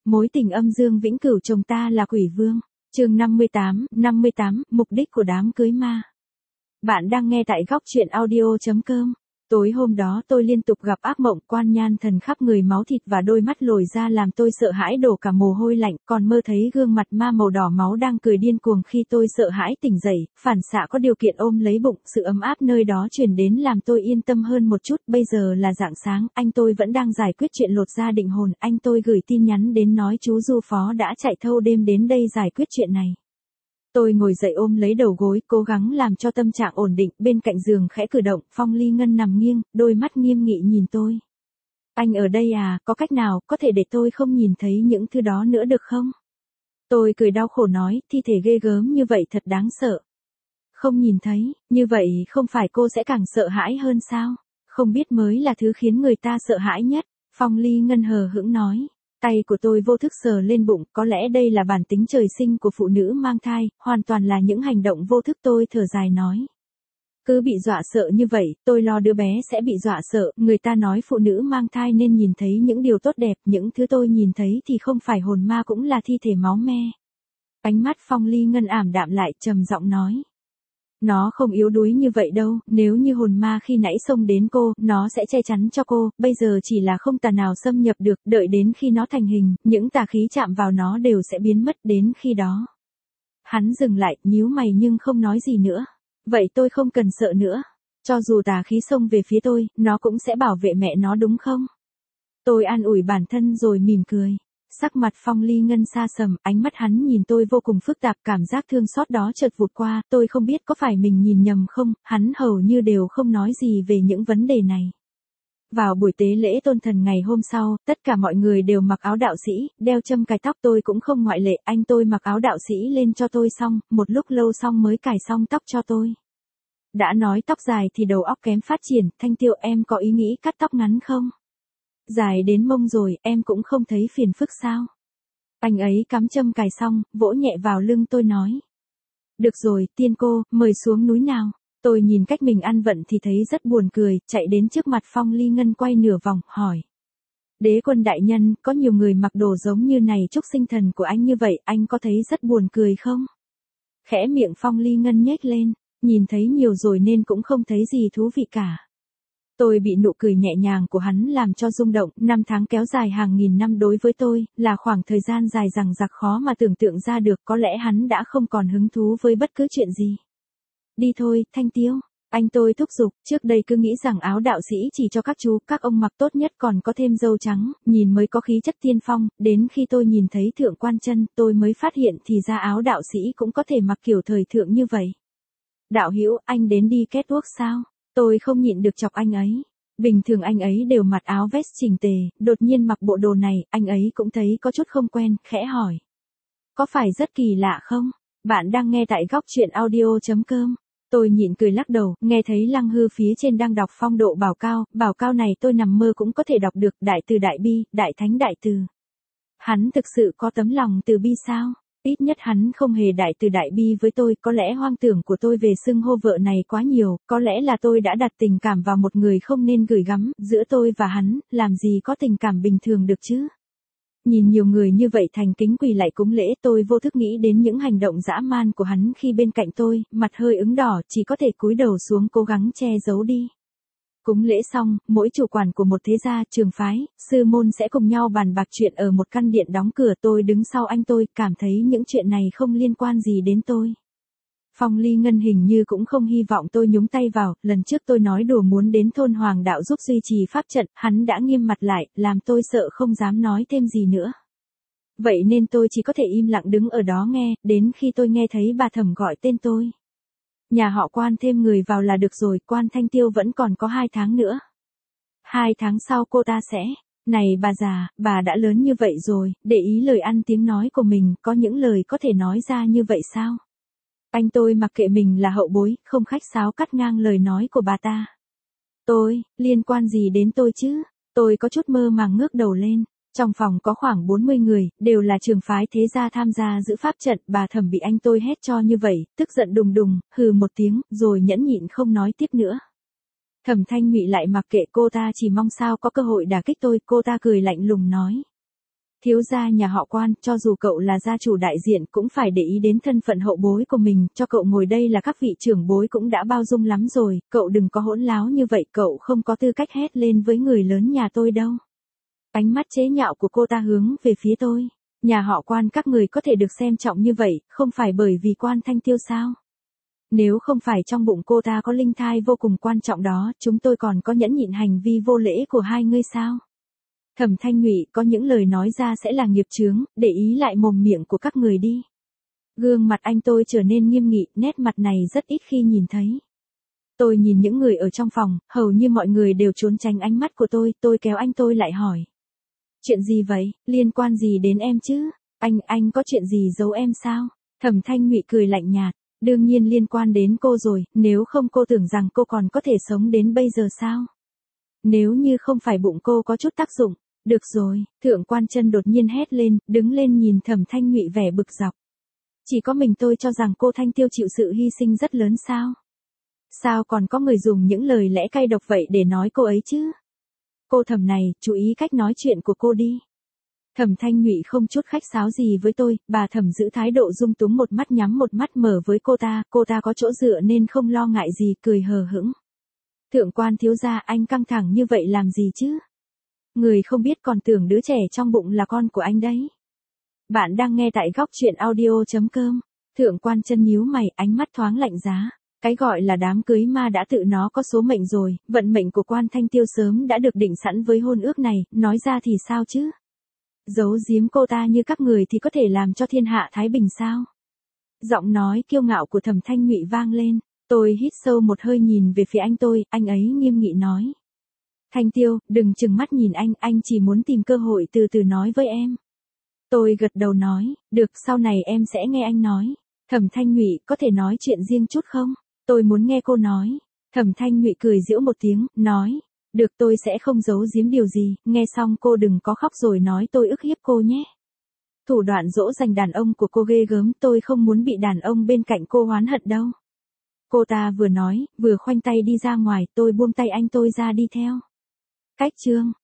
Mối tình âm dương vĩnh cửu chồng ta là quỷ vương. Chương 58, mục đích của đám cưới ma. Bạn đang nghe tại góc truyện audio.com. Tối hôm đó tôi liên tục gặp ác mộng, quan nhan thần khắp người máu thịt và đôi mắt lồi ra làm tôi sợ hãi đổ cả mồ hôi lạnh, còn mơ thấy gương mặt ma màu đỏ máu đang cười điên cuồng khi tôi sợ hãi tỉnh dậy, phản xạ có điều kiện ôm lấy bụng, sự ấm áp nơi đó truyền đến làm tôi yên tâm hơn một chút. Bây giờ là rạng sáng, anh tôi vẫn đang giải quyết chuyện lột da định hồn, anh tôi gửi tin nhắn đến nói chú Du Phó đã chạy thâu đêm đến đây giải quyết chuyện này. Tôi ngồi dậy ôm lấy đầu gối, cố gắng làm cho tâm trạng ổn định, bên cạnh giường khẽ cử động, Phong Ly Ngân nằm nghiêng, đôi mắt nghiêm nghị nhìn tôi. Anh ở đây à, có cách nào, có thể để tôi không nhìn thấy những thứ đó nữa được không? Tôi cười đau khổ nói, thi thể ghê gớm như vậy thật đáng sợ. Không nhìn thấy, như vậy không phải cô sẽ càng sợ hãi hơn sao? Không biết mới là thứ khiến người ta sợ hãi nhất, Phong Ly Ngân hờ hững nói. Tay của tôi vô thức sờ lên bụng, có lẽ đây là bản tính trời sinh của phụ nữ mang thai, hoàn toàn là những hành động vô thức. Tôi thở dài nói. Cứ bị dọa sợ như vậy, tôi lo đứa bé sẽ bị dọa sợ, người ta nói phụ nữ mang thai nên nhìn thấy những điều tốt đẹp, những thứ tôi nhìn thấy thì không phải hồn ma cũng là thi thể máu me. Ánh mắt Phong Ly Ngân ảm đạm lại, trầm giọng nói. Nó không yếu đuối như vậy đâu, nếu như hồn ma khi nãy xông đến cô, nó sẽ che chắn cho cô, bây giờ chỉ là không tà nào xâm nhập được, đợi đến khi nó thành hình, những tà khí chạm vào nó đều sẽ biến mất đến khi đó. Hắn dừng lại, nhíu mày nhưng không nói gì nữa. Vậy tôi không cần sợ nữa. Cho dù tà khí xông về phía tôi, nó cũng sẽ bảo vệ mẹ nó đúng không? Tôi an ủi bản thân rồi mỉm cười. Sắc mặt Phong Ly Ngân xa sầm, ánh mắt hắn nhìn tôi vô cùng phức tạp, cảm giác thương xót đó chợt vụt qua, tôi không biết có phải mình nhìn nhầm không, hắn hầu như đều không nói gì về những vấn đề này. Vào buổi tế lễ tôn thần ngày hôm sau, tất cả mọi người đều mặc áo đạo sĩ, đeo châm cài tóc, tôi cũng không ngoại lệ, anh tôi mặc áo đạo sĩ lên cho tôi xong, một lúc lâu xong mới cài xong tóc cho tôi. Đã nói tóc dài thì đầu óc kém phát triển, Thanh Tiêu em có ý nghĩ cắt tóc ngắn không? Dài đến mông rồi, em cũng không thấy phiền phức sao? Anh ấy cắm châm cài xong, vỗ nhẹ vào lưng tôi nói. Được rồi, tiên cô, mời xuống núi nào. Tôi nhìn cách mình ăn vận thì thấy rất buồn cười, chạy đến trước mặt Phong Ly Ngân quay nửa vòng, hỏi. Đế quân đại nhân, có nhiều người mặc đồ giống như này chúc sinh thần của anh như vậy, anh có thấy rất buồn cười không? Khẽ miệng Phong Ly Ngân nhếch lên, nhìn thấy nhiều rồi nên cũng không thấy gì thú vị cả. Tôi bị nụ cười nhẹ nhàng của hắn làm cho rung động, 5 tháng kéo dài hàng nghìn năm đối với tôi, là khoảng thời gian dài dằng dặc khó mà tưởng tượng ra được, có lẽ hắn đã không còn hứng thú với bất cứ chuyện gì. Đi thôi, Thanh Tiêu, anh tôi thúc giục, trước đây cứ nghĩ rằng áo đạo sĩ chỉ cho các chú, các ông mặc tốt nhất còn có thêm râu trắng, nhìn mới có khí chất tiên phong, đến khi tôi nhìn thấy thượng quan chân, tôi mới phát hiện thì ra áo đạo sĩ cũng có thể mặc kiểu thời thượng như vậy. Đạo hữu, anh đến đi catwalk sao? Tôi không nhịn được chọc anh ấy. Bình thường anh ấy đều mặc áo vest chỉnh tề, đột nhiên mặc bộ đồ này, anh ấy cũng thấy có chút không quen, khẽ hỏi. Có phải rất kỳ lạ không? Bạn đang nghe tại góc truyện audio.com. Tôi nhịn cười lắc đầu, nghe thấy Lăng Hư phía trên đang đọc phong độ bảo cao này tôi nằm mơ cũng có thể đọc được, đại từ đại bi, đại thánh đại từ. Hắn thực sự có tấm lòng từ bi sao? Ít nhất hắn không hề đại từ đại bi với tôi, có lẽ hoang tưởng của tôi về xưng hô vợ này quá nhiều, có lẽ là tôi đã đặt tình cảm vào một người không nên gửi gắm, giữa tôi và hắn, làm gì có tình cảm bình thường được chứ? Nhìn nhiều người như vậy thành kính quỳ lại cúng lễ, tôi vô thức nghĩ đến những hành động dã man của hắn khi bên cạnh tôi, mặt hơi ửng đỏ, chỉ có thể cúi đầu xuống cố gắng che giấu đi. Cúng lễ xong, mỗi chủ quản của một thế gia, trường phái, sư môn sẽ cùng nhau bàn bạc chuyện ở một căn điện đóng cửa, tôi đứng sau anh tôi, cảm thấy những chuyện này không liên quan gì đến tôi. Phong Ly Ngân hình như cũng không hy vọng tôi nhúng tay vào, lần trước tôi nói đùa muốn đến thôn Hoàng Đạo giúp duy trì pháp trận, hắn đã nghiêm mặt lại, làm tôi sợ không dám nói thêm gì nữa. Vậy nên tôi chỉ có thể im lặng đứng ở đó nghe, đến khi tôi nghe thấy bà Thẩm gọi tên tôi. Nhà họ Quan thêm người vào là được rồi, Quan Thanh Tiêu vẫn còn có 2 tháng nữa. 2 tháng sau cô ta sẽ, này bà già, bà đã lớn như vậy rồi, để ý lời ăn tiếng nói của mình, có những lời có thể nói ra như vậy sao? Anh tôi mặc kệ mình là hậu bối, không khách sáo cắt ngang lời nói của bà ta. Liên quan gì đến tôi chứ? Tôi có chút mơ màng ngước đầu lên. Trong phòng có khoảng 40 người, đều là trường phái thế gia tham gia giữ pháp trận, bà Thẩm bị anh tôi hét cho như vậy, tức giận đùng đùng, hừ một tiếng, rồi nhẫn nhịn không nói tiếp nữa. Thẩm Thanh Mị lại mặc kệ cô ta, chỉ mong sao có cơ hội đả kích tôi, cô ta cười lạnh lùng nói. Thiếu gia nhà họ Quan, cho dù cậu là gia chủ đại diện cũng phải để ý đến thân phận hậu bối của mình, cho cậu ngồi đây là các vị trưởng bối cũng đã bao dung lắm rồi, cậu đừng có hỗn láo như vậy, cậu không có tư cách hét lên với người lớn nhà tôi đâu. Ánh mắt chế nhạo của cô ta hướng về phía tôi. Nhà họ Quan các người có thể được xem trọng như vậy, không phải bởi vì Quan Thanh Tiêu sao? Nếu không phải trong bụng cô ta có linh thai vô cùng quan trọng đó, chúng tôi còn có nhẫn nhịn hành vi vô lễ của hai ngươi sao? Thẩm Thanh Nhụy, có những lời nói ra sẽ là nghiệp chướng, để ý lại mồm miệng của các người đi. Gương mặt anh tôi trở nên nghiêm nghị, nét mặt này rất ít khi nhìn thấy. Tôi nhìn những người ở trong phòng, hầu như mọi người đều trốn tránh ánh mắt của tôi kéo anh tôi lại hỏi. Chuyện gì vậy, liên quan gì đến em chứ? Anh có chuyện gì giấu em sao? Thẩm Thanh Nhụy cười lạnh nhạt, đương nhiên liên quan đến cô rồi, nếu không cô tưởng rằng cô còn có thể sống đến bây giờ sao? Nếu như không phải bụng cô có chút tác dụng. Được rồi, Thượng Quan Chân đột nhiên hét lên, đứng lên nhìn Thẩm Thanh Nhụy vẻ bực dọc. Chỉ có mình tôi cho rằng cô Thanh Tiêu chịu sự hy sinh rất lớn sao? Sao còn có người dùng những lời lẽ cay độc vậy để nói cô ấy chứ? Cô Thẩm này, chú ý cách nói chuyện của cô đi. Thẩm Thanh Nhụy không chút khách sáo gì với tôi, bà Thẩm giữ thái độ dung túng, một mắt nhắm một mắt mở với cô ta có chỗ dựa nên không lo ngại gì, cười hờ hững. Thượng Quan thiếu gia, anh căng thẳng như vậy làm gì chứ? Người không biết còn tưởng đứa trẻ trong bụng là con của anh đấy. Bạn đang nghe tại góc truyện audio.com. Thượng Quan Chân nhíu mày, ánh mắt thoáng lạnh giá. Cái gọi là đám cưới ma đã tự nó có số mệnh rồi, vận mệnh của Quan Thanh Tiêu sớm đã được định sẵn với hôn ước này, nói ra thì sao chứ? Giấu giếm cô ta như các người thì có thể làm cho thiên hạ thái bình sao? Giọng nói kiêu ngạo của Thẩm Thanh Nhụy vang lên, tôi hít sâu một hơi nhìn về phía anh ấy nghiêm nghị nói. Thanh Tiêu, đừng chừng mắt nhìn anh chỉ muốn tìm cơ hội từ từ nói với em. Tôi gật đầu nói, được, sau này em sẽ nghe anh nói. Thẩm Thanh Nhụy, có thể nói chuyện riêng chút không? Tôi muốn nghe cô nói. Thẩm Thanh Nhụy cười giễu một tiếng, nói, được, tôi sẽ không giấu giếm điều gì, nghe xong cô đừng có khóc rồi nói tôi ức hiếp cô nhé. Thủ đoạn dỗ dành đàn ông của cô ghê gớm, tôi không muốn bị đàn ông bên cạnh cô oán hận đâu. Cô ta vừa nói, vừa khoanh tay đi ra ngoài, tôi buông tay anh tôi ra đi theo. Cách chương